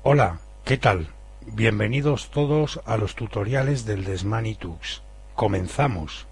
Hola, ¿qué tal? Bienvenidos todos a los tutoriales del Desmanitux. ¡Comenzamos!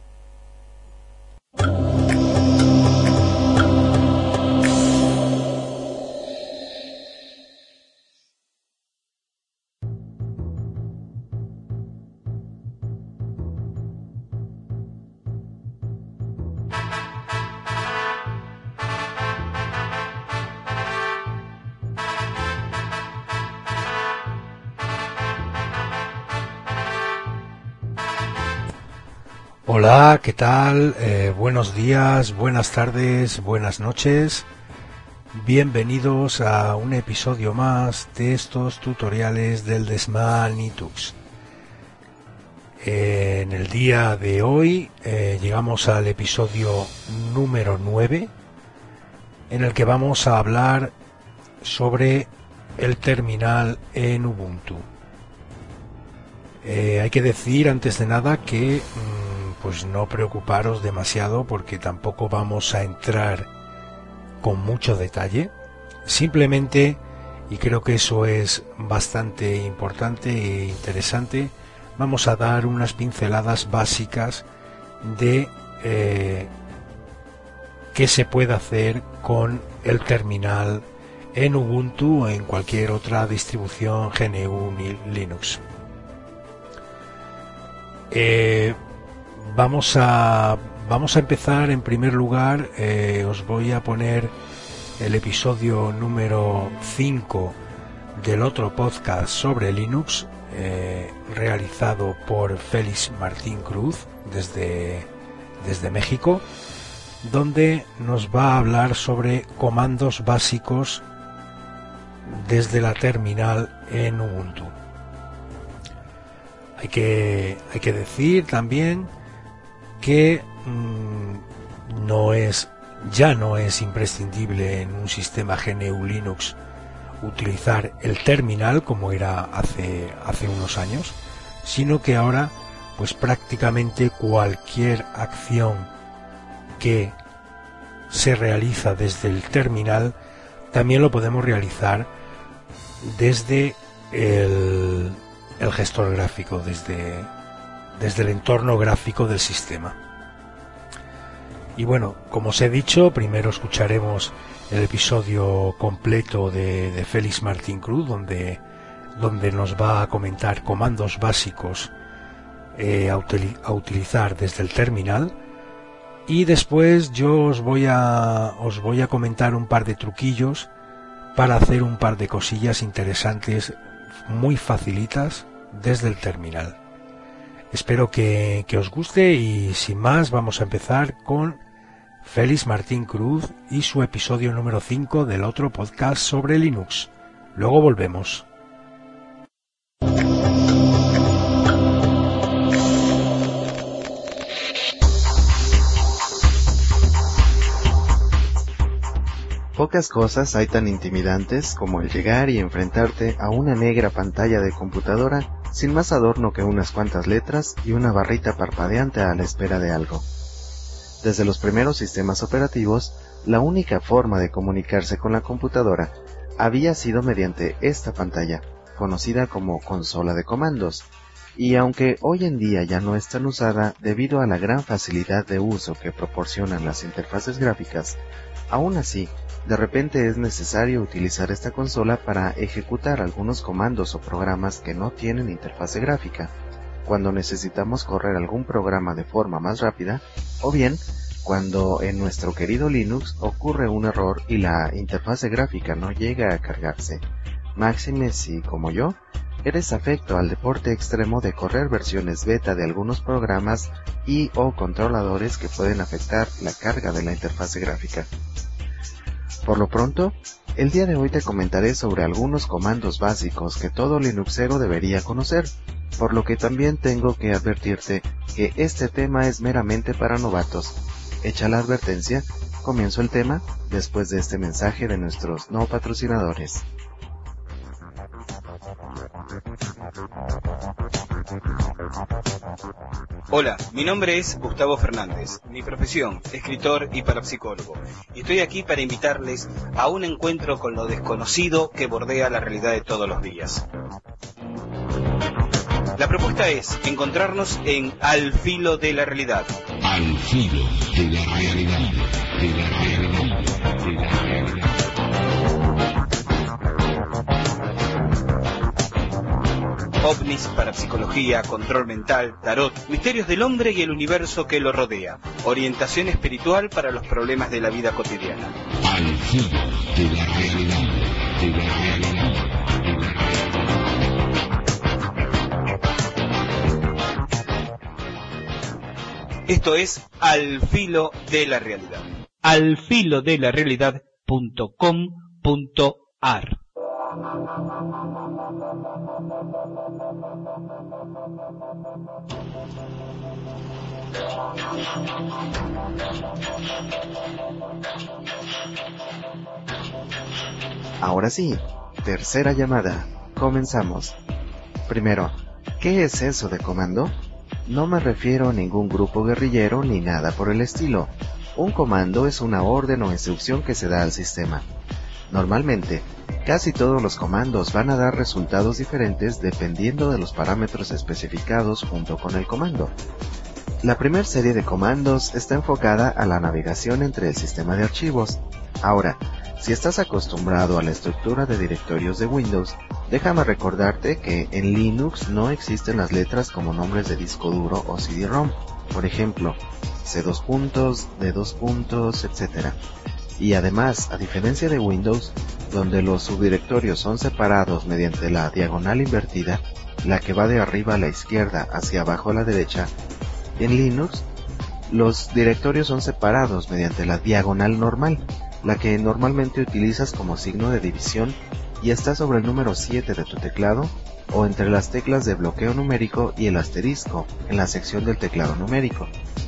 Hola, ¿qué tal? Buenos días, buenas tardes, buenas noches. Bienvenidos a un episodio más de estos tutoriales del Desmanitux. En el día de hoy llegamos al episodio número 9, en el que vamos a hablar sobre el terminal en Ubuntu. Hay que decir antes de nada que pues no preocuparos demasiado, porque tampoco vamos a entrar con mucho detalle. Simplemente, y creo que eso es bastante importante e interesante, vamos a dar unas pinceladas básicas de qué se puede hacer con el terminal en Ubuntu o en cualquier otra distribución GNU Linux. Vamos a empezar. En primer lugar, os voy a poner el episodio número 5 del otro podcast sobre Linux, realizado por Félix Martín Cruz desde México, donde nos va a hablar sobre comandos básicos desde la terminal en Ubuntu. Hay que decir también que ya no es imprescindible en un sistema GNU Linux utilizar el terminal como era hace unos años, sino que ahora pues prácticamente cualquier acción que se realiza desde el terminal también lo podemos realizar desde el gestor gráfico, desde el entorno gráfico del sistema. Y bueno, como os he dicho, primero escucharemos el episodio completo de Félix Martín Cruz, donde nos va a comentar comandos básicos a utilizar desde el terminal, y después yo os voy a comentar un par de truquillos para hacer un par de cosillas interesantes, muy facilitas desde el terminal. Espero que os guste, y sin más vamos a empezar con Félix Martín Cruz y su episodio número 5 del otro podcast sobre Linux. Luego volvemos. Pocas cosas hay tan intimidantes como el llegar y enfrentarte a una negra pantalla de computadora sin más adorno que unas cuantas letras y una barrita parpadeante a la espera de algo. Desde los primeros sistemas operativos, la única forma de comunicarse con la computadora había sido mediante esta pantalla, conocida como consola de comandos, y aunque hoy en día ya no es tan usada debido a la gran facilidad de uso que proporcionan las interfaces gráficas, aún así, de repente es necesario utilizar esta consola para ejecutar algunos comandos o programas que no tienen interfase gráfica, cuando necesitamos correr algún programa de forma más rápida, o bien cuando en nuestro querido Linux ocurre un error y la interfase gráfica no llega a cargarse. Máxime si, como yo, eres afecto al deporte extremo de correr versiones beta de algunos programas y o controladores que pueden afectar la carga de la interfase gráfica. Por lo pronto, el día de hoy te comentaré sobre algunos comandos básicos que todo Linuxero debería conocer, por lo que también tengo que advertirte que este tema es meramente para novatos. Hecha la advertencia, comienzo el tema después de este mensaje de nuestros no patrocinadores. Hola, mi nombre es Gustavo Fernández, mi profesión, escritor y parapsicólogo, y estoy aquí para invitarles a un encuentro con lo desconocido que bordea la realidad de todos los días. La propuesta es encontrarnos en Al Filo de la Realidad. Al filo de la realidad, de la realidad, de la realidad. OVNIs, parapsicología, control mental, tarot, misterios del hombre y el universo que lo rodea, orientación espiritual para los problemas de la vida cotidiana. Al filo de la realidad, de la realidad, de la realidad. Esto es Al Filo de la Realidad. alfilodelarealidad.com.ar. Ahora sí, tercera llamada. Comenzamos. Primero, ¿qué es eso de comando? No me refiero a ningún grupo guerrillero ni nada por el estilo. Un comando es una orden o instrucción que se da al sistema. Normalmente, casi todos los comandos van a dar resultados diferentes dependiendo de los parámetros especificados junto con el comando. La primera serie de comandos está enfocada a la navegación entre el sistema de archivos. Ahora, si estás acostumbrado a la estructura de directorios de Windows, déjame recordarte que en Linux no existen las letras como nombres de disco duro o CD-ROM, por ejemplo, C2, D2, etc. Y además, a diferencia de Windows, donde los subdirectorios son separados mediante la diagonal invertida, la que va de arriba a la izquierda hacia abajo a la derecha, en Linux, los directorios son separados mediante la diagonal normal, la que normalmente utilizas como signo de división y está sobre el número 7 de tu teclado o entre las teclas de bloqueo numérico y el asterisco en la sección del teclado numérico.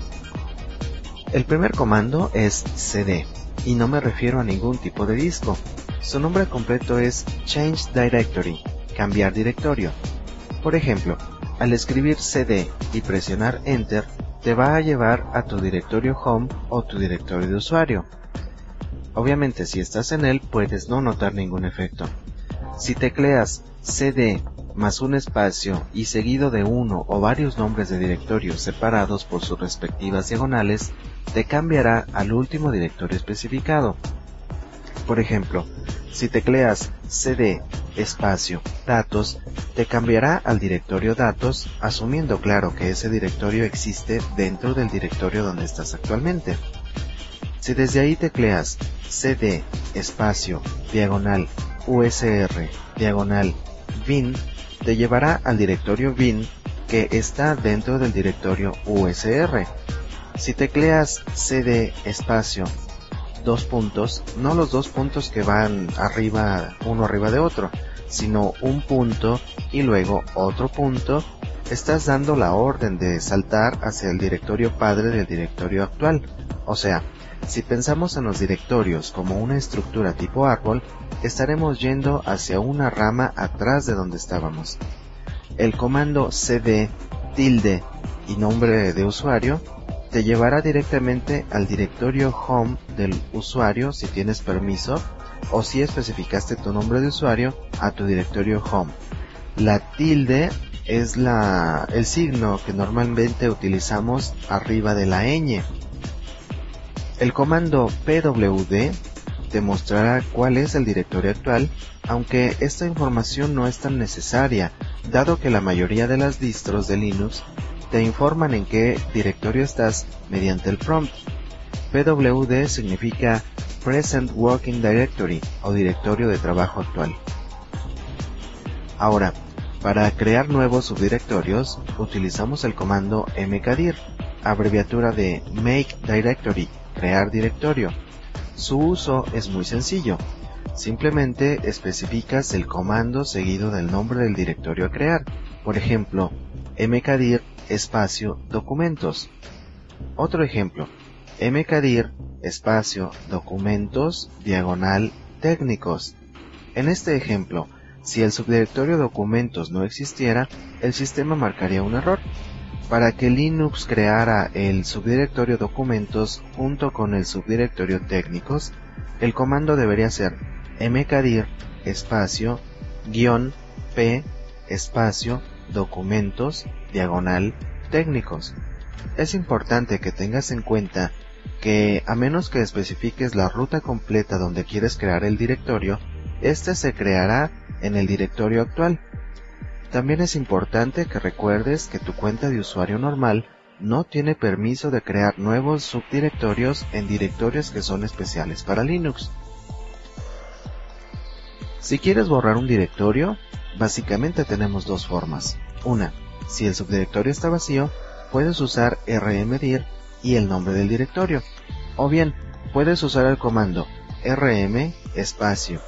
El primer comando es cd y no me refiero a ningún tipo de disco. Su nombre completo es Change Directory, cambiar directorio. Por ejemplo, al escribir cd y presionar Enter, te va a llevar a tu directorio Home o tu directorio de usuario. Obviamente, si estás en él, puedes no notar ningún efecto. Si tecleas cd más un espacio y seguido de uno o varios nombres de directorios separados por sus respectivas diagonales, te cambiará al último directorio especificado. Por ejemplo, si tecleas cd espacio datos, te cambiará al directorio datos, asumiendo claro que ese directorio existe dentro del directorio donde estás actualmente. Si desde ahí tecleas cd espacio diagonal usr diagonal bin, te llevará al directorio bin que está dentro del directorio usr. Si tecleas cd espacio dos puntos, no los dos puntos que van arriba, uno arriba de otro, sino un punto y luego otro punto, estás dando la orden de saltar hacia el directorio padre del directorio actual. O sea, si pensamos en los directorios como una estructura tipo árbol, estaremos yendo hacia una rama atrás de donde estábamos. El comando cd tilde y nombre de usuario te llevará directamente al directorio home del usuario si tienes permiso, o si especificaste tu nombre de usuario, a tu directorio home. La tilde es el signo que normalmente utilizamos arriba de la ñ. El comando pwd te mostrará cuál es el directorio actual, aunque esta información no es tan necesaria, dado que la mayoría de las distros de Linux te informan en qué directorio estás mediante el prompt. pwd significa Present Working Directory o directorio de trabajo actual. Ahora, para crear nuevos subdirectorios, utilizamos el comando mkdir, abreviatura de Make Directory, crear directorio. Su uso es muy sencillo. Simplemente especificas el comando seguido del nombre del directorio a crear. Por ejemplo, mkdir espacio documentos. Otro ejemplo, mkdir espacio documentos diagonal técnicos. En este ejemplo, Si el subdirectorio documentos no existiera, el sistema marcaría un error. Para que Linux creara el subdirectorio documentos junto con el subdirectorio técnicos, el comando debería ser mkdir espacio -p espacio documentos diagonal técnicos. Es importante que tengas en cuenta que a menos que especifiques la ruta completa donde quieres crear el directorio, este se creará en el directorio actual. También es importante que recuerdes que tu cuenta de usuario normal no tiene permiso de crear nuevos subdirectorios en directorios que son especiales para Linux. Si quieres borrar un directorio, básicamente tenemos dos formas. Una, si el subdirectorio está vacío, puedes usar rmdir y el nombre del directorio. O bien, puedes usar el comando rm espacio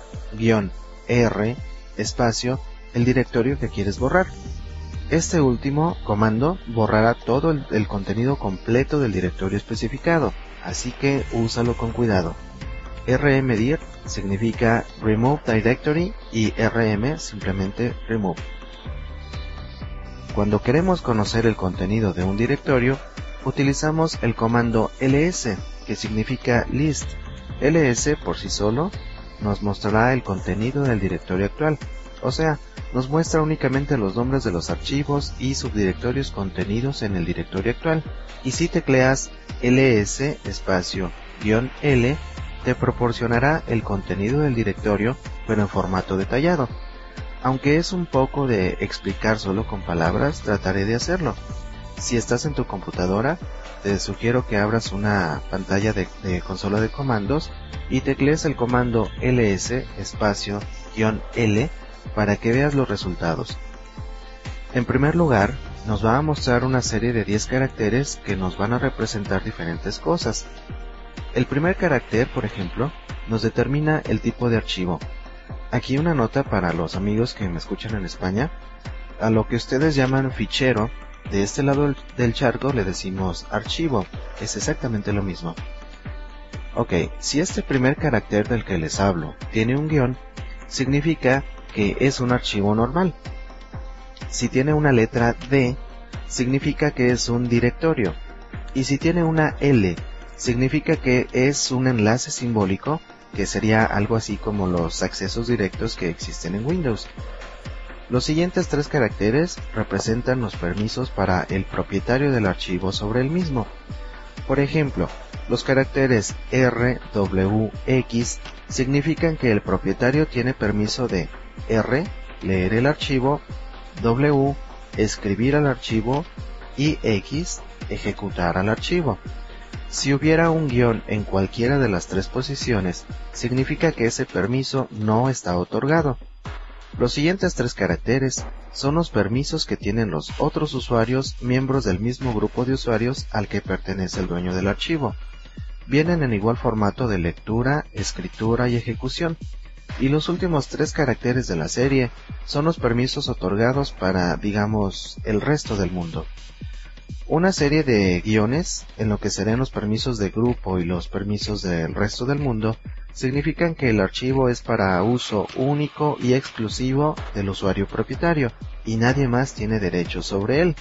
-r espacio el directorio que quieres borrar. Este último comando borrará todo el contenido completo del directorio especificado, así que úsalo con cuidado. rmdir significa remove directory y rm simplemente remove. Cuando queremos conocer el contenido de un directorio, utilizamos el comando ls, que significa list. ls por sí solo nos mostrará el contenido del directorio actual, o sea, nos muestra únicamente los nombres de los archivos y subdirectorios contenidos en el directorio actual, y si tecleas ls espacio -l, te proporcionará el contenido del directorio, pero en formato detallado. Aunque es un poco de explicar solo con palabras, trataré de hacerlo. Si estás en tu computadora, te sugiero que abras una pantalla de consola de comandos y teclees el comando ls espacio -l para que veas los resultados. En primer lugar, nos va a mostrar una serie de 10 caracteres que nos van a representar diferentes cosas. El primer carácter, por ejemplo, nos determina el tipo de archivo. Aquí una nota para los amigos que me escuchan en España. A lo que ustedes llaman fichero, de este lado del charco le decimos archivo. Es exactamente lo mismo. Ok, si este primer carácter del que les hablo tiene un guión, significa que es un archivo normal. Si tiene una letra D, significa que es un directorio. Y si tiene una L, significa que es un enlace simbólico, que sería algo así como los accesos directos que existen en Windows. Los siguientes 3 caracteres representan los permisos para el propietario del archivo sobre el mismo. Por ejemplo, los caracteres R, W, X significan que el propietario tiene permiso de R, leer el archivo, W, escribir al archivo y X, ejecutar al archivo. Si hubiera un guión en cualquiera de las 3 posiciones, significa que ese permiso no está otorgado. Los siguientes 3 caracteres son los permisos que tienen los otros usuarios miembros del mismo grupo de usuarios al que pertenece el dueño del archivo. Vienen en igual formato de lectura, escritura y ejecución. Y los últimos 3 caracteres de la serie son los permisos otorgados para, digamos, el resto del mundo. Una serie de guiones, en lo que serían los permisos de grupo y los permisos del resto del mundo, significan que el archivo es para uso único y exclusivo del usuario propietario, y nadie más tiene derechos sobre él.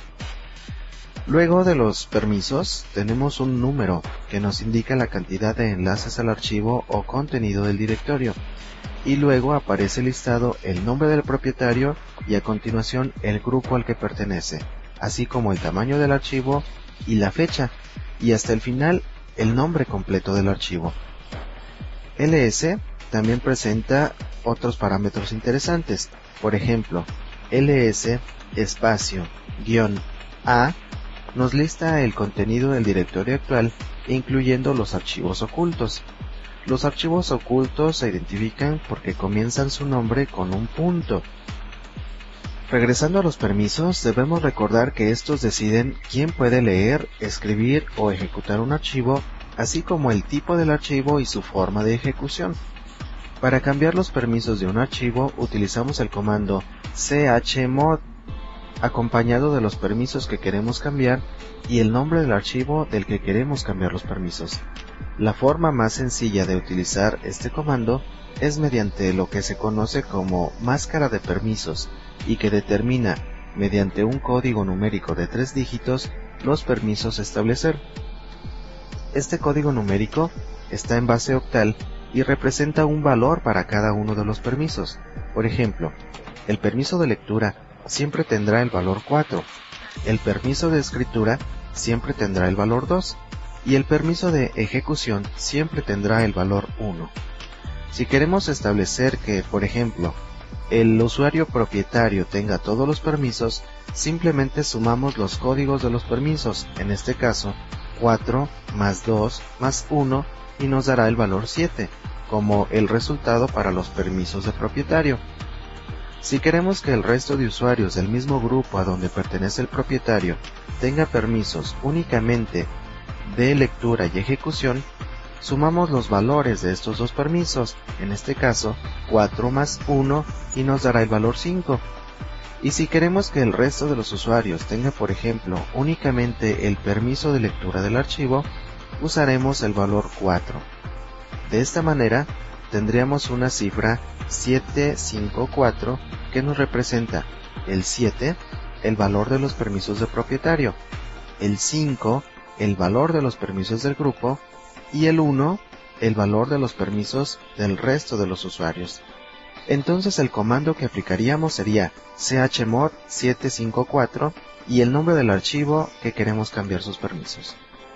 Luego de los permisos, tenemos un número que nos indica la cantidad de enlaces al archivo o contenido del directorio, y luego aparece listado el nombre del propietario y a continuación el grupo al que pertenece, así como el tamaño del archivo y la fecha, y hasta el final el nombre completo del archivo. ls también presenta otros parámetros interesantes. Por ejemplo, ls espacio -a nos lista el contenido del directorio actual, incluyendo los archivos ocultos. Los archivos ocultos se identifican porque comienzan su nombre con un punto. Regresando a los permisos, debemos recordar que estos deciden quién puede leer, escribir o ejecutar un archivo, así como el tipo del archivo y su forma de ejecución. Para cambiar los permisos de un archivo, utilizamos el comando chmod, acompañado de los permisos que queremos cambiar y el nombre del archivo del que queremos cambiar los permisos. La forma más sencilla de utilizar este comando es mediante lo que se conoce como máscara de permisos y que determina, mediante un código numérico de 3 dígitos, los permisos a establecer. Este código numérico está en base octal y representa un valor para cada uno de los permisos. Por ejemplo, el permiso de lectura siempre tendrá el valor 4, el permiso de escritura siempre tendrá el valor 2 y el permiso de ejecución siempre tendrá el valor 1. Si queremos establecer que, por ejemplo, el usuario propietario tenga todos los permisos, simplemente sumamos los códigos de los permisos, en este caso 4 más 2 más 1, y nos dará el valor 7, como el resultado para los permisos de propietario. Si queremos que el resto de usuarios del mismo grupo a donde pertenece el propietario tenga permisos únicamente de lectura y ejecución, sumamos los valores de estos dos permisos, en este caso 4 más 1, y nos dará el valor 5. Y si queremos que el resto de los usuarios tenga, por ejemplo, únicamente el permiso de lectura del archivo, usaremos el valor 4. De esta manera, tendríamos una cifra 754 que nos representa el 7, el valor de los permisos de propietario, el 5, el valor de los permisos del grupo, y el 1, el valor de los permisos del resto de los usuarios. Entonces el comando que aplicaríamos sería chmod 754 y el nombre del archivo que queremos cambiar sus permisos.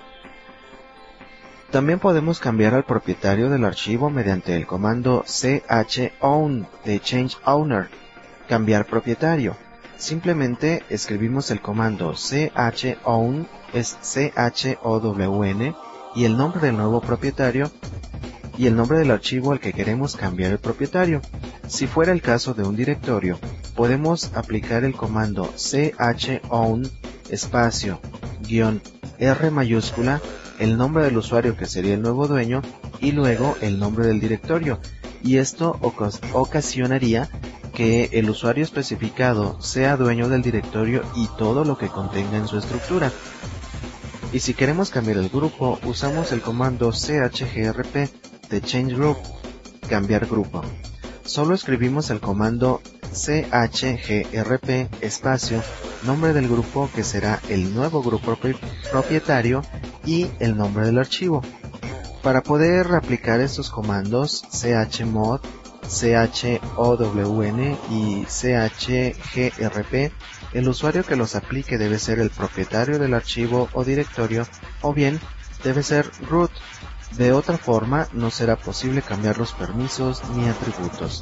También podemos cambiar al propietario del archivo mediante el comando chown de change owner, cambiar propietario. Simplemente escribimos el comando chown, es chown, y el nombre del nuevo propietario y el nombre del archivo al que queremos cambiar el propietario. Si fuera el caso de un directorio, podemos aplicar el comando chown espacio -r mayúscula, el nombre del usuario que sería el nuevo dueño y luego el nombre del directorio, y esto ocasionaría que el usuario especificado sea dueño del directorio y todo lo que contenga en su estructura. Y si queremos cambiar el grupo, usamos el comando chgrp de change group, cambiar grupo. Solo escribimos el comando chgrp espacio, nombre del grupo que será el nuevo grupo propietario y el nombre del archivo. Para poder aplicar estos comandos chmod, chown y chgrp, el usuario que los aplique debe ser el propietario del archivo o directorio, o bien debe ser root. De otra forma, no será posible cambiar los permisos ni atributos.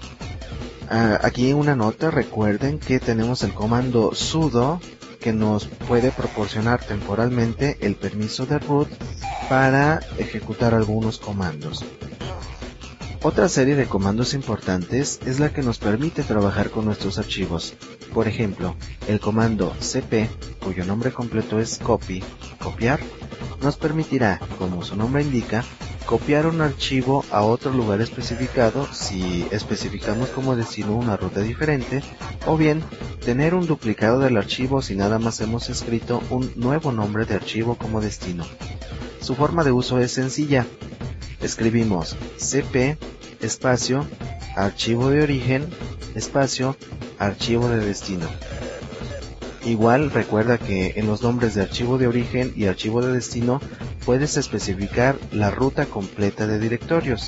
Aquí una nota, recuerden que tenemos el comando sudo que nos puede proporcionar temporalmente el permiso de root para ejecutar algunos comandos. Otra serie de comandos importantes es la que nos permite trabajar con nuestros archivos. Por ejemplo, el comando cp, cuyo nombre completo es copy, copiar, nos permitirá, como su nombre indica, copiar un archivo a otro lugar especificado si especificamos como destino una ruta diferente, o bien tener un duplicado del archivo si nada más hemos escrito un nuevo nombre de archivo como destino. Su forma de uso es sencilla. Escribimos cp espacio archivo de origen espacio archivo de destino. Igual recuerda que en los nombres de archivo de origen y archivo de destino puedes especificar la ruta completa de directorios.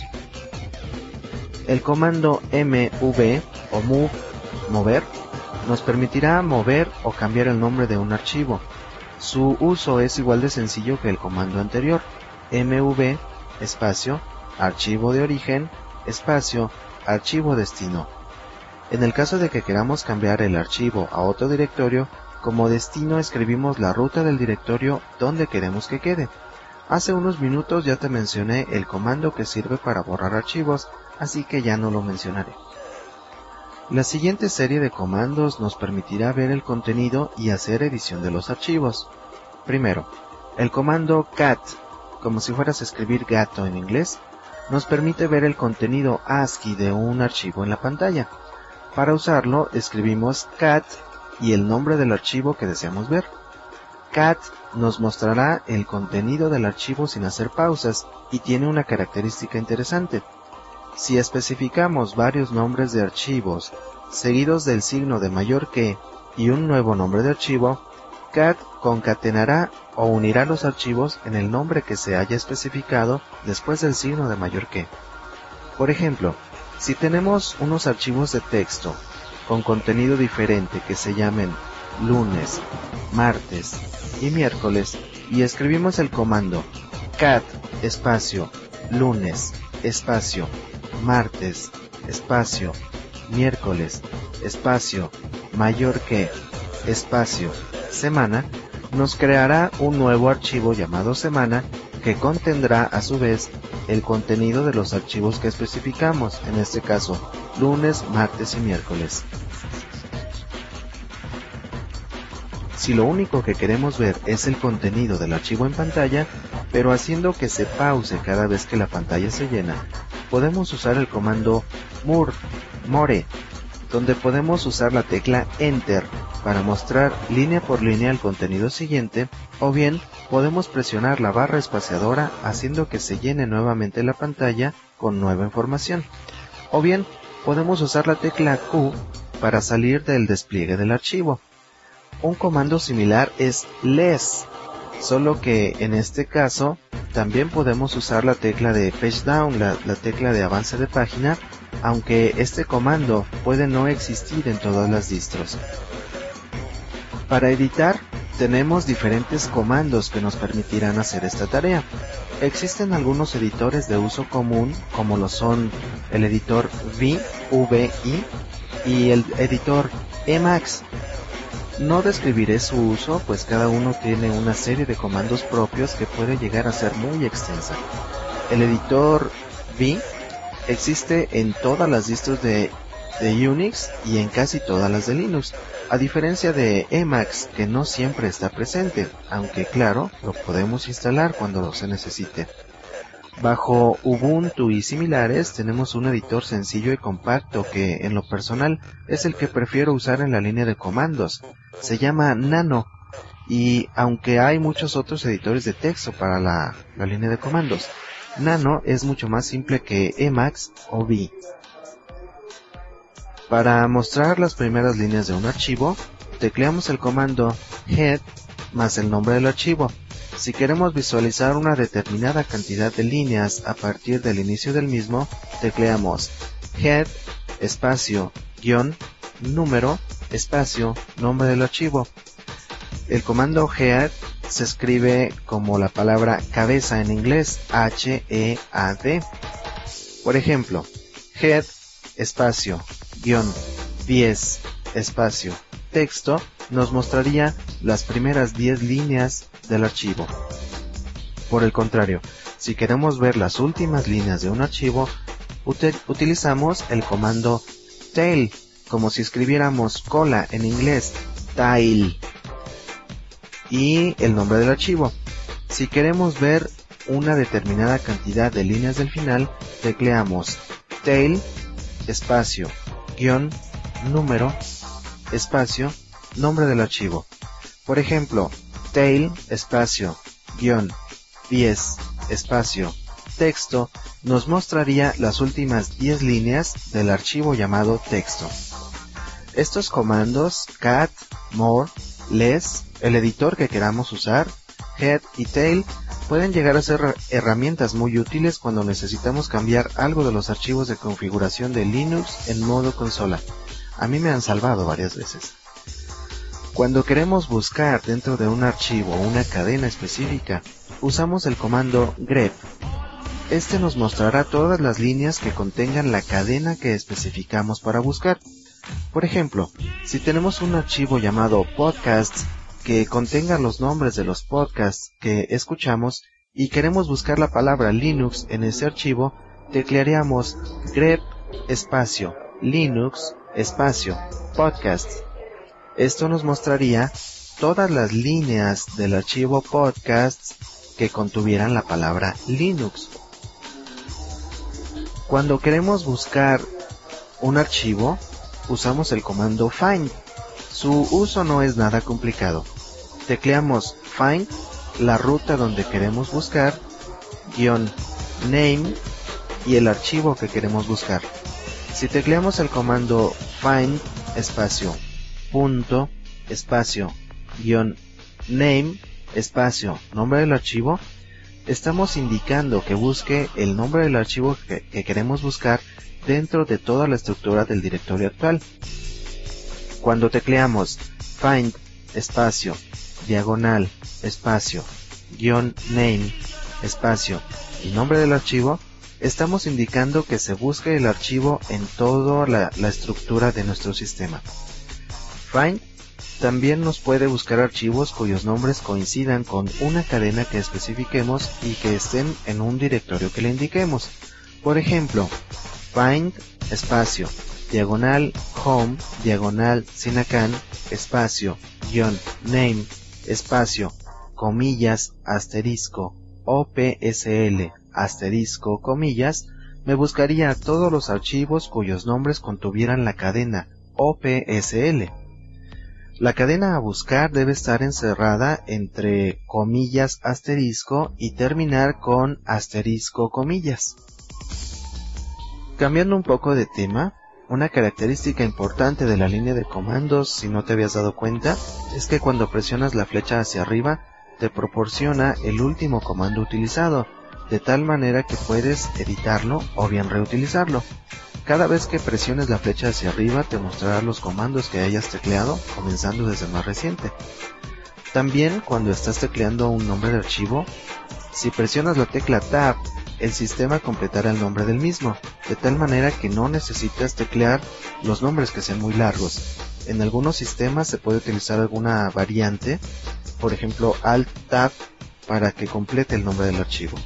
El comando mv o move, mover, nos permitirá mover o cambiar el nombre de un archivo. Su uso es igual de sencillo que el comando anterior, mv espacio archivo de origen espacio archivo destino. En el caso de que queramos cambiar el archivo a otro directorio, como destino escribimos la ruta del directorio donde queremos que quede. Hace unos minutos ya te mencioné el comando que sirve para borrar archivos, así que ya no lo mencionaré. La siguiente serie de comandos nos permitirá ver el contenido y hacer edición de los archivos. Primero, el comando cat, como si fueras a escribir gato en inglés, nos permite ver el contenido ASCII de un archivo en la pantalla. Para usarlo, escribimos cat y el nombre del archivo que deseamos ver. Cat nos mostrará el contenido del archivo sin hacer pausas y tiene una característica interesante. Si especificamos varios nombres de archivos seguidos del signo de mayor que y un nuevo nombre de archivo, cat concatenará o unirá los archivos en el nombre que se haya especificado después del signo de mayor que. Por ejemplo, si tenemos unos archivos de texto con contenido diferente que se llamen lunes, martes y miércoles y escribimos el comando cat espacio lunes espacio martes espacio miércoles espacio mayor que espacio semana, nos creará un nuevo archivo llamado semana que contendrá a su vez el contenido de los archivos que especificamos, en este caso lunes, martes y miércoles. Si lo único que queremos ver es el contenido del archivo en pantalla, pero haciendo que se pause cada vez que la pantalla se llena, podemos usar el comando more, donde podemos usar la tecla Enter para mostrar línea por línea el contenido siguiente, o bien podemos presionar la barra espaciadora haciendo que se llene nuevamente la pantalla con nueva información, o bien podemos usar la tecla Q para salir del despliegue del archivo. Un comando similar es less, solo que en este caso también podemos usar la tecla de page down, la tecla de avance de página, aunque este comando puede no existir en todas las distros. Para editar, tenemos diferentes comandos que nos permitirán hacer esta tarea. Existen algunos editores de uso común, como lo son el editor VI y el editor Emacs. No describiré su uso, pues cada uno tiene una serie de comandos propios que puede llegar a ser muy extensa. El editor VI existe en todas las distros de Unix y en casi todas las de Linux, a diferencia de Emacs, que no siempre está presente, aunque claro, lo podemos instalar cuando se necesite. Bajo Ubuntu y similares tenemos un editor sencillo y compacto que, en lo personal, es el que prefiero usar en la línea de comandos. Se llama Nano, y aunque hay muchos otros editores de texto para la línea de comandos, Nano es mucho más simple que Emacs o VI. Para mostrar las primeras líneas de un archivo, tecleamos el comando head más el nombre del archivo. Si queremos visualizar una determinada cantidad de líneas a partir del inicio del mismo, tecleamos head, espacio, guión, número, espacio, nombre del archivo. El comando head se escribe como la palabra cabeza en inglés, H-E-A-D. Por ejemplo, head, espacio, guión, 10, espacio, texto, nos mostraría las primeras 10 líneas del archivo. Por el contrario, si queremos ver las últimas líneas de un archivo, utilizamos el comando tail, como si escribiéramos cola en inglés, tail, y el nombre del archivo. Si queremos ver una determinada cantidad de líneas del final, tecleamos tail, espacio, guión, número, espacio, nombre del archivo. Por ejemplo, tail, espacio, guión, 10, espacio, texto, nos mostraría las últimas 10 líneas del archivo llamado texto. Estos comandos, cat, more, less, el editor que queramos usar, head y tail, pueden llegar a ser herramientas muy útiles cuando necesitamos cambiar algo de los archivos de configuración de Linux en modo consola. A mí me han salvado varias veces. Cuando queremos buscar dentro de un archivo una cadena específica, usamos el comando grep. Este nos mostrará todas las líneas que contengan la cadena que especificamos para buscar. Por ejemplo, si tenemos un archivo llamado podcasts que contenga los nombres de los podcasts que escuchamos y queremos buscar la palabra Linux en ese archivo, teclearíamos grep espacio Linux espacio podcasts. Esto nos mostraría todas las líneas del archivo podcasts que contuvieran la palabra Linux. Cuando queremos buscar un archivo, usamos el comando find. Su uso no es nada complicado. Tecleamos find, la ruta donde queremos buscar, guión name, y el archivo que queremos buscar. Si tecleamos el comando find espacio punto espacio guión name espacio nombre del archivo, estamos indicando que busque el nombre del archivo que queremos buscar dentro de toda la estructura del directorio actual. Cuando tecleamos find espacio diagonal espacio guión name espacio y nombre del archivo, estamos indicando que se busque el archivo en toda la estructura de nuestro sistema. Find también nos puede buscar archivos cuyos nombres coincidan con una cadena que especifiquemos y que estén en un directorio que le indiquemos. Por ejemplo, find espacio diagonal home diagonal Sinacan espacio guión name espacio comillas asterisco OPSL asterisco comillas me buscaría todos los archivos cuyos nombres contuvieran la cadena OPSL. La cadena a buscar debe estar encerrada entre comillas asterisco y terminar con asterisco comillas. Cambiando un poco de tema, una característica importante de la línea de comandos, si no te habías dado cuenta, es que cuando presionas la flecha hacia arriba, te proporciona el último comando utilizado, de tal manera que puedes editarlo o bien reutilizarlo. Cada vez que presiones la flecha hacia arriba te mostrará los comandos que hayas tecleado, comenzando desde el más reciente. También cuando estás tecleando un nombre de archivo, si presionas la tecla Tab, el sistema completará el nombre del mismo, de tal manera que no necesitas teclear los nombres que sean muy largos. En algunos sistemas se puede utilizar alguna variante, por ejemplo Alt Tab, para que complete el nombre del archivo.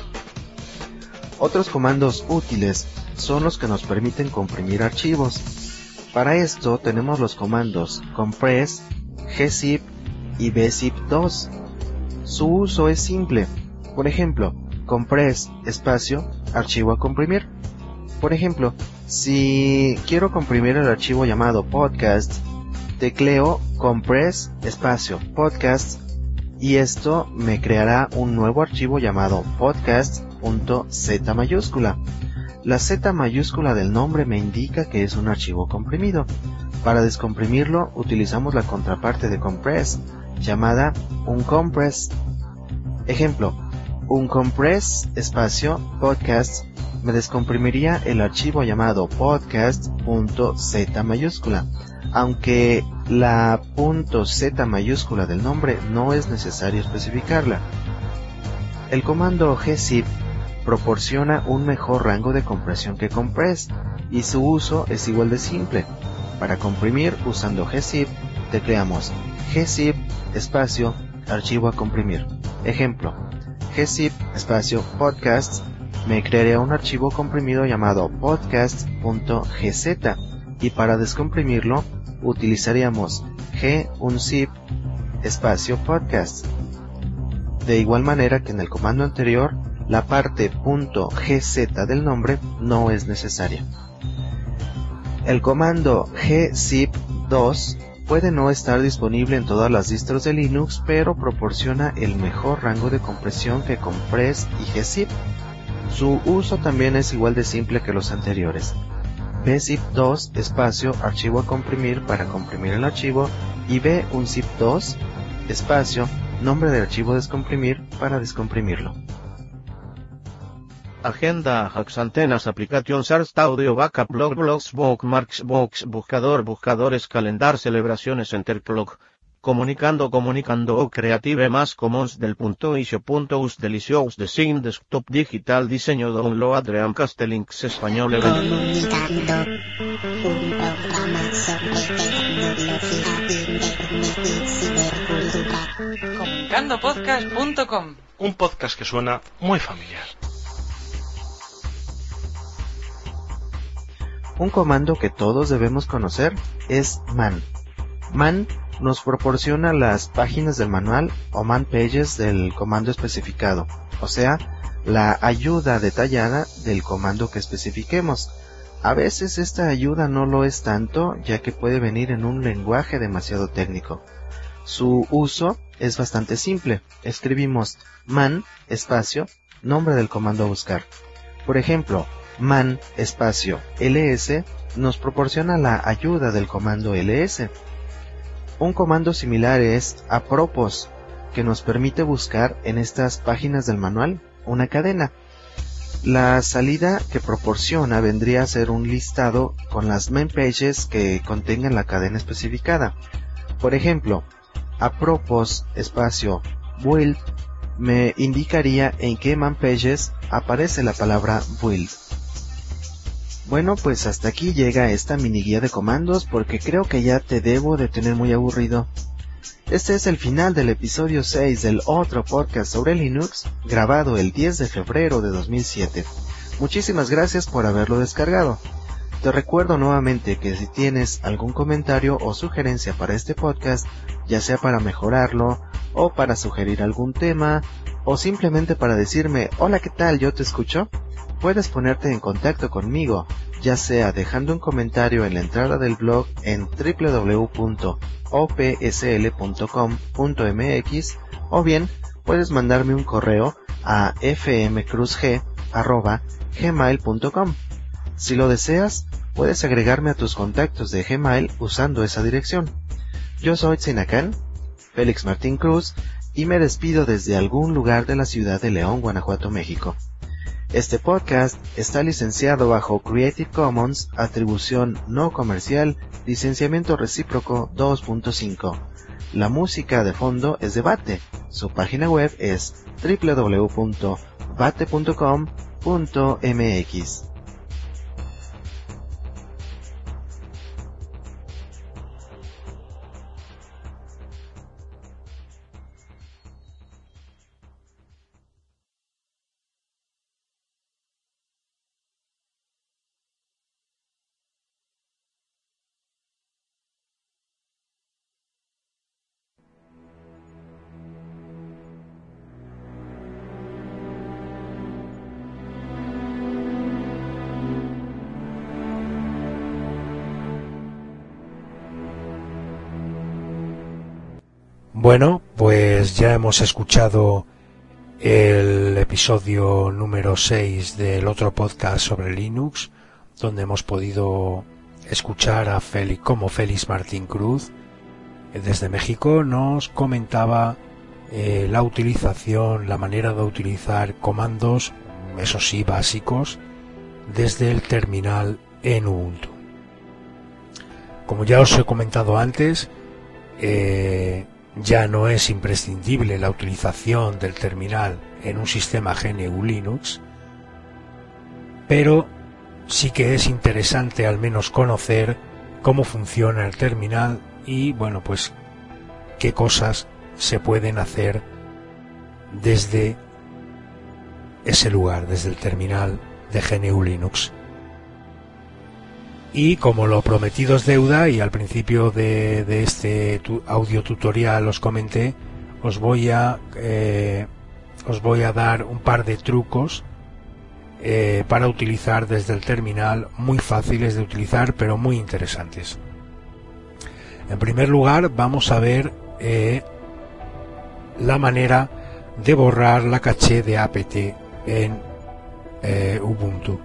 Otros comandos útiles son los que nos permiten comprimir archivos. Para esto tenemos los comandos compress, gzip y bzip2. Su uso es simple. Por ejemplo, compress espacio archivo a comprimir. Por ejemplo, si quiero comprimir el archivo llamado podcast, tecleo compress espacio podcast y esto me creará un nuevo archivo llamado podcast.z mayúscula. La Z mayúscula del nombre me indica que es un archivo comprimido. Para descomprimirlo utilizamos la contraparte de compress, llamada uncompress. Ejemplo, uncompress espacio podcast me descomprimiría el archivo llamado podcast.z mayúscula, aunque la .z mayúscula del nombre no es necesario especificarla. El comando gzip proporciona un mejor rango de compresión que compress y su uso es igual de simple. Para comprimir usando gzip tecleamos gzip espacio archivo a comprimir. Ejemplo, gzip espacio podcast me crearé un archivo comprimido llamado podcast.gz y para descomprimirlo utilizaríamosgunzip espacio podcast. De igual manera que en el comando anterior, la parte .gz del nombre no es necesaria. El comando gzip2 puede no estar disponible en todas las distros de Linux, pero proporciona el mejor rango de compresión que compress y gzip. Su uso también es igual de simple que los anteriores. bzip2 espacio archivo a comprimir para comprimir el archivo y bunzip2 espacio nombre del archivo a descomprimir para descomprimirlo. Agenda, hacks, antenas, applications, search, audio, backup, blog, blogs, bookmarks, box, buscadores, calendar, celebraciones, enterclock, comunicando, o Creative más Commons del .issue.us delicious design desktop digital diseño download Dreamcast links español Comunicando, un programa sobre tecnología, internet y cibercultura. Comunicandopodcast.com, un podcast que suena muy familiar. Un comando que todos debemos conocer es man. Man nos proporciona las páginas del manual o man pages del comando especificado, o sea, la ayuda detallada del comando que especifiquemos. A veces esta ayuda no lo es tanto, ya que puede venir en un lenguaje demasiado técnico. Su uso es bastante simple. Escribimos man espacio nombre del comando a buscar. Por ejemplo, man espacio ls nos proporciona la ayuda del comando ls. Un comando similar es apropos, que nos permite buscar en estas páginas del manual una cadena. La salida que proporciona vendría a ser un listado con las main pages que contengan la cadena especificada. Por ejemplo, apropos espacio build me indicaría en qué man pages aparece la palabra build. Bueno, pues hasta aquí llega esta mini guía de comandos porque creo que ya te debo de tener muy aburrido. Este es el final del episodio 6 del otro podcast sobre Linux, grabado el 10 de febrero de 2007. Muchísimas gracias por haberlo descargado. Te recuerdo nuevamente que si tienes algún comentario o sugerencia para este podcast, ya sea para mejorarlo, o para sugerir algún tema, o simplemente para decirme, hola, ¿qué tal? Yo te escucho, puedes ponerte en contacto conmigo, ya sea dejando un comentario en la entrada del blog en www.opsl.com.mx o bien puedes mandarme un correo a fmcruzg@gmail.com. Si lo deseas, puedes agregarme a tus contactos de Gmail usando esa dirección. Yo soy Tzinacán, Félix Martín Cruz, y me despido desde algún lugar de la ciudad de León, Guanajuato, México. Este podcast está licenciado bajo Creative Commons, atribución no comercial, licenciamiento recíproco 2.5. La música de fondo es de Bate. Su página web es www.bate.com.mx. Bueno, pues ya hemos escuchado el episodio número 6 del otro podcast sobre Linux, donde hemos podido escuchar a Félix Martín Cruz desde México. Nos comentaba la manera de utilizar comandos, eso sí, básicos, desde el terminal en Ubuntu. Como ya os he comentado antes, ya no es imprescindible la utilización del terminal en un sistema GNU Linux, pero sí que es interesante al menos conocer cómo funciona el terminal y, bueno, pues qué cosas se pueden hacer desde ese lugar, desde el terminal de GNU Linux. Y como lo prometido es deuda, y al principio de este audio tutorial os comenté, os voy a dar un par de trucos para utilizar desde el terminal, muy fáciles de utilizar pero muy interesantes. En primer lugar, vamos a ver la manera de borrar la caché de apt en Ubuntu.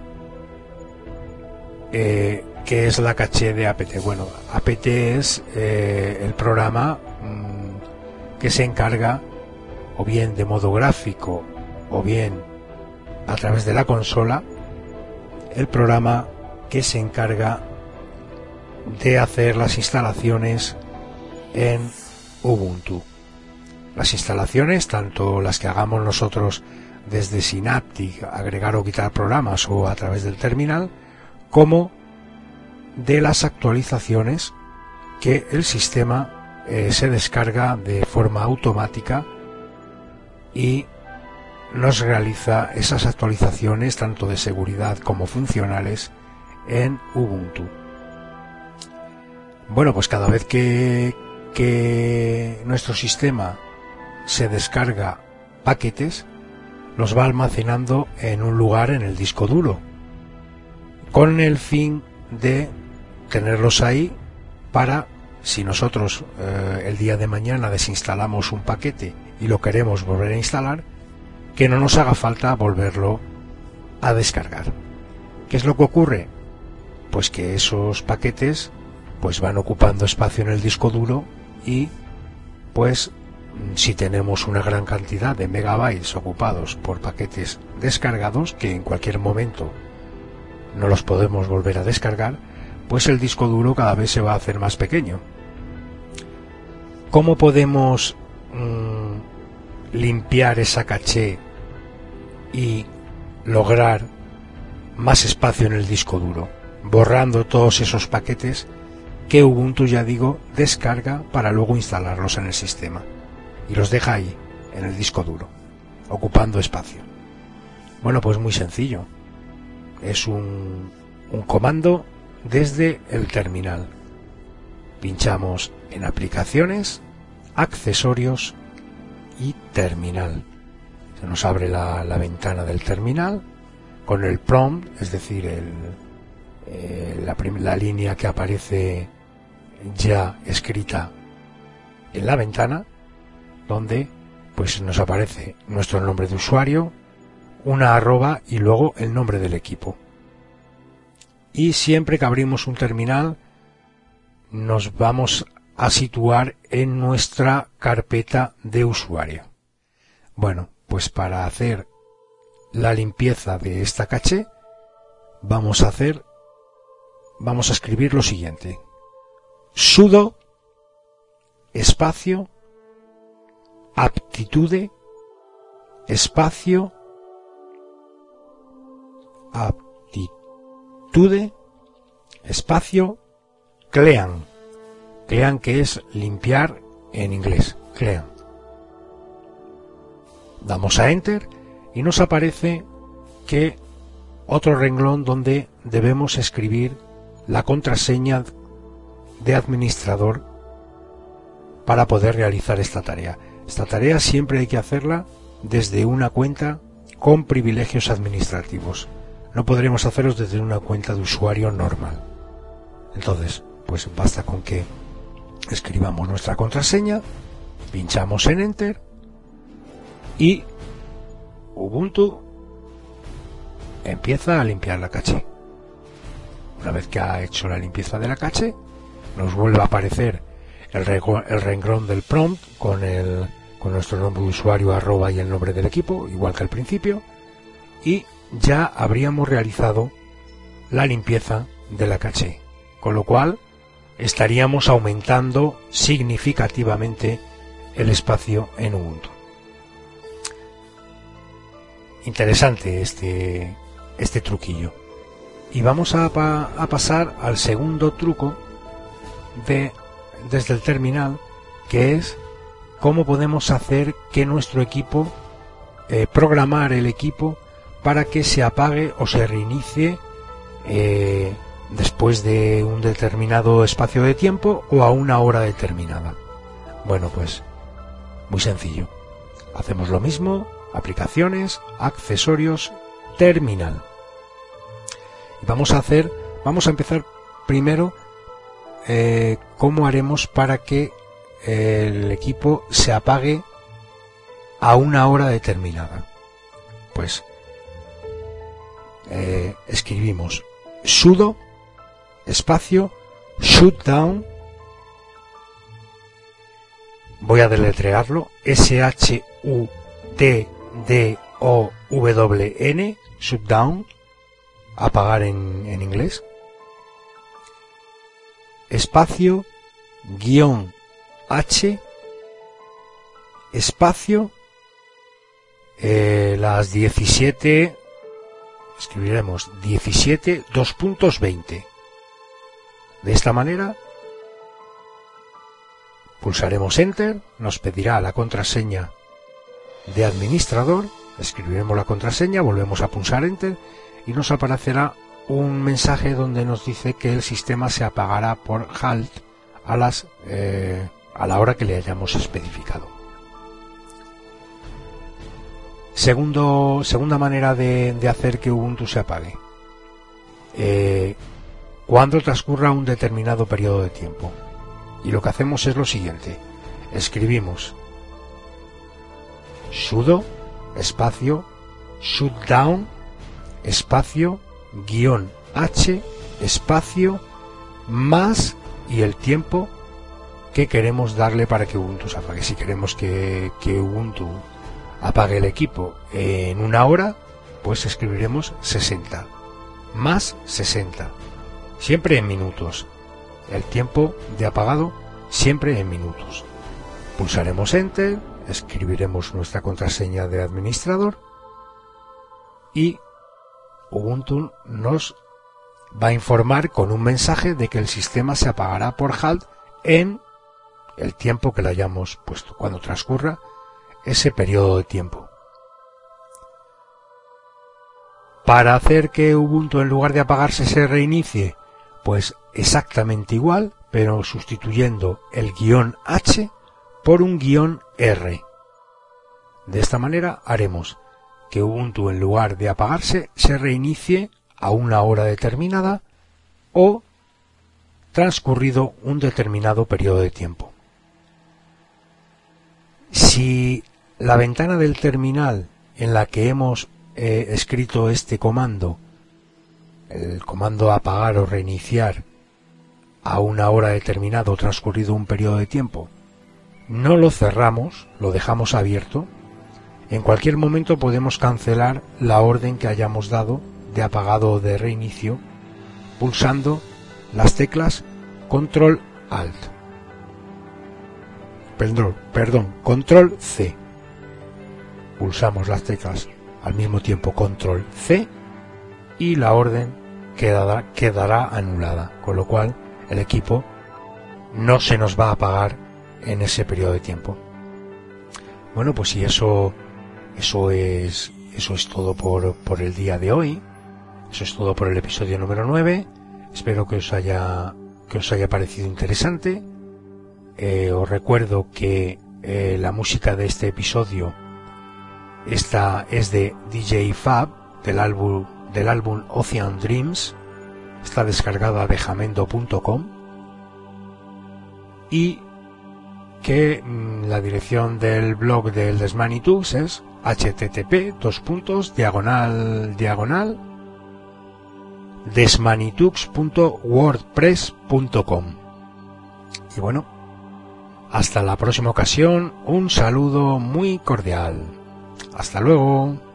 ¿Qué es la caché de apt? Bueno, apt es el programa que se encarga, o bien de modo gráfico o bien a través de la consola, el programa que se encarga de hacer las instalaciones en Ubuntu. Las instalaciones, tanto las que hagamos nosotros desde Synaptic, agregar o quitar programas, o a través del terminal, como de las actualizaciones que el sistema se descarga de forma automática y nos realiza esas actualizaciones tanto de seguridad como funcionales en Ubuntu. Bueno, pues cada vez que nuestro sistema se descarga paquetes, los va almacenando en un lugar en el disco duro, con el fin de tenerlos ahí para, si nosotros el día de mañana desinstalamos un paquete y lo queremos volver a instalar, que no nos haga falta volverlo a descargar. ¿Qué es lo que ocurre? Pues que esos paquetes pues van ocupando espacio en el disco duro y pues si tenemos una gran cantidad de megabytes ocupados por paquetes descargados que en cualquier momento no los podemos volver a descargar, pues el disco duro cada vez se va a hacer más pequeño. ¿Cómo podemos limpiar esa caché y lograr más espacio en el disco duro? Borrando todos esos paquetes que Ubuntu, ya digo, descarga para luego instalarlos en el sistema y los deja ahí, en el disco duro, ocupando espacio. Bueno, pues muy sencillo. Es un comando desde el terminal. Pinchamos en aplicaciones, accesorios y terminal. Se nos abre la ventana del terminal con el prompt, es decir, la línea que aparece ya escrita en la ventana, donde pues nos aparece nuestro nombre de usuario, una arroba y luego el nombre del equipo. Y siempre que abrimos un terminal nos vamos a situar en nuestra carpeta de usuario. Bueno, pues para hacer la limpieza de esta caché vamos a escribir lo siguiente: sudo espacio aptitude espacio espacio clean, que es limpiar en inglés, clean. Damos a enter y nos aparece que otro renglón donde debemos escribir la contraseña de administrador para poder realizar esta tarea. Esta tarea siempre hay que hacerla desde una cuenta con privilegios administrativos. No podremos hacerlos desde una cuenta de usuario normal. Entonces, pues basta con que escribamos nuestra contraseña, pinchamos en Enter y Ubuntu empieza a limpiar la caché. Una vez que ha hecho la limpieza de la caché, nos vuelve a aparecer el renglón del prompt con nuestro nombre de usuario, arroba y el nombre del equipo, igual que al principio, y ya habríamos realizado la limpieza de la caché, con lo cual estaríamos aumentando significativamente el espacio en Ubuntu. Interesante este truquillo. Y vamos a pasar al segundo truco desde el terminal, que es cómo podemos hacer que nuestro equipo, programar el equipo para que se apague o se reinicie después de un determinado espacio de tiempo o a una hora determinada. Bueno, pues muy sencillo. Hacemos lo mismo, aplicaciones, accesorios, terminal. Y vamos a empezar primero cómo haremos para que el equipo se apague a una hora determinada. Pues escribimos sudo espacio shutdown, voy a deletrearlo, SHUTDOWN, shutdown, apagar en inglés, espacio guión H espacio las 17, escribiremos 17 2.20. De esta manera pulsaremos Enter, nos pedirá la contraseña de administrador, escribiremos la contraseña, volvemos a pulsar Enter y nos aparecerá un mensaje donde nos dice que el sistema se apagará por halt a la hora que le hayamos especificado. Segunda manera de hacer que Ubuntu se apague. Cuando transcurra un determinado periodo de tiempo. Y lo que hacemos es lo siguiente. Escribimos sudo espacio shutdown espacio guión H espacio más y el tiempo que queremos darle para que Ubuntu se apague. Si queremos que Ubuntu apague el equipo en 1 hora, pues escribiremos 60 más 60, siempre en minutos. El tiempo de apagado siempre en minutos. Pulsaremos Enter, escribiremos nuestra contraseña de administrador y Ubuntu nos va a informar con un mensaje de que el sistema se apagará por halt en el tiempo que le hayamos puesto, cuando transcurra ese periodo de tiempo. Para hacer que Ubuntu, en lugar de apagarse, se reinicie, pues exactamente igual, pero sustituyendo el guión H por un guión R. De esta manera haremos que Ubuntu, en lugar de apagarse, se reinicie a 1 hora determinada o transcurrido un determinado periodo de tiempo. Si la ventana del terminal en la que hemos escrito este comando, el comando apagar o reiniciar a 1 hora determinada o transcurrido un periodo de tiempo, no lo cerramos, lo dejamos abierto, en cualquier momento podemos cancelar la orden que hayamos dado de apagado o de reinicio pulsando las teclas Control Alt. Control C. Pulsamos las teclas al mismo tiempo Control C y la orden quedará anulada, con lo cual el equipo no se nos va a apagar en ese periodo de tiempo. Bueno, pues si eso es todo por el día de hoy. Eso es todo por el episodio número 9. Espero que os haya parecido interesante. Os recuerdo que la música de este episodio esta es de DJ Fab del álbum Ocean Dreams. Está descargada de jamendo.com y que la dirección del blog del Desmanitux es http://desmanitux.wordpress.com. Y bueno, hasta la próxima ocasión, un saludo muy cordial. Hasta luego.